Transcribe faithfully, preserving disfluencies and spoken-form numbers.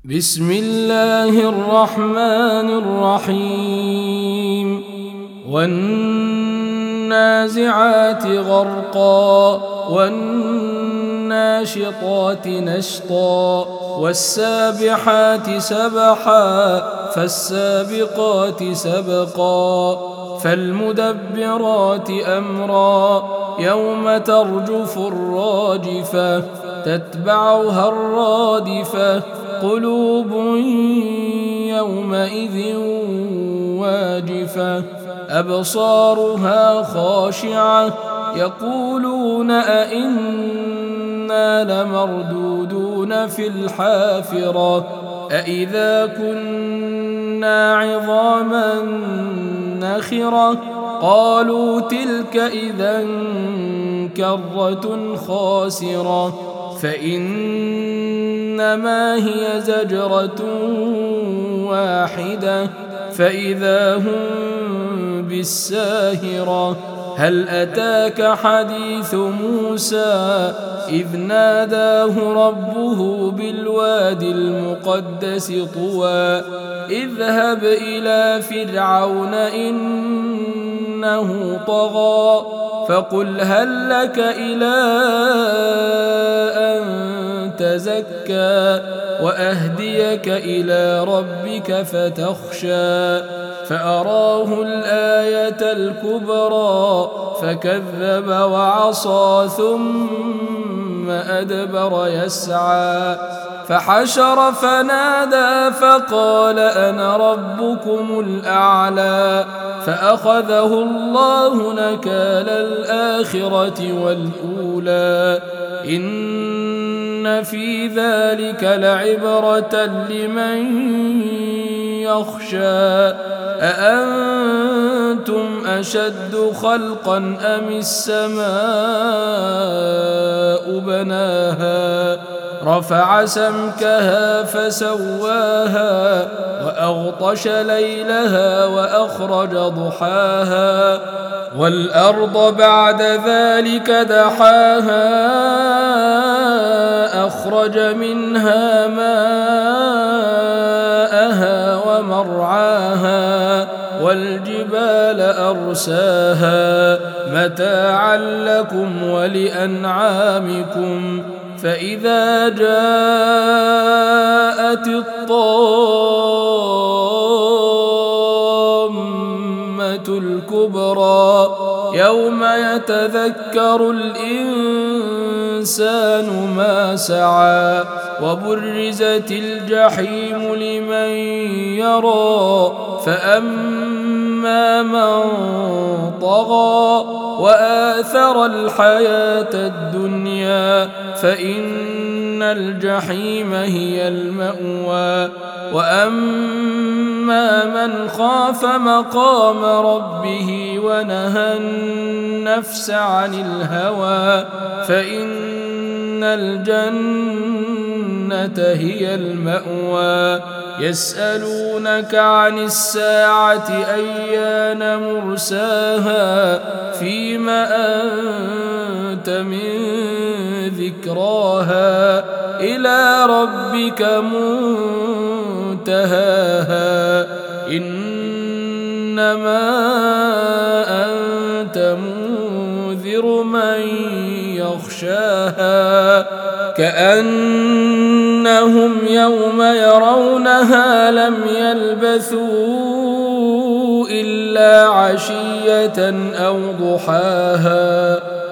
بسم الله الرحمن الرحيم والنازعات غرقا والناشطات نشطا والسابحات سبحا فالسابقات سبقا فالمدبرات أمرا يوم ترجف الراجفة تتبعها الرادفة قلوب يومئذ واجفة أبصارها خاشعة يقولون أئنا لمردودون في الحافرة أئذا كنا عظاما نخرة قالوا تلك إذا كرة خاسرة فإنما هي زجرة واحدة فإذا هم بالساهرة هل أتاك حديث موسى إذ ناداه ربه بالوادي المقدس طوى اذهب إلى فرعون إنه طغى فقل هل لك إلى أن تزكى وأهديك إلى ربك فتخشى فأراه الآية الكبرى فكذب وعصى ثم أدبر يسعى فحشر فنادى فقال أنا ربكم الأعلى فأخذه الله نكال الآخرة والأولى إن في ذلك لعبرة لمن يخشى أأنتم أشد خلقا أم السماء بناها رفع سمكها فسواها وأغطش ليلها وأخرج ضحاها والأرض بعد ذلك دحاها أخرج منها ماءها ومرعاها والجبال أرساها متاعا لكم ولأنعامكم فإذا جاءت الطامة الكبرى يوم يتذكر الإنسان ما سعى وبرزت الجحيم لمن يرى فأما من طغى وآثر الحياة الدنيا فإن الجحيم هي المأوى وأما من خاف مقام ربه ونهى النفس عن الهوى فإن الجنة هي المأوى يسألونك عن الساعة أيان مرساها فيما أنت من ذكراها إلى ربك منتهاها إنما أنت منذر من يخشاها كأنهم يوم يرونها لم يلبثوا إلا عشية أو ضحاها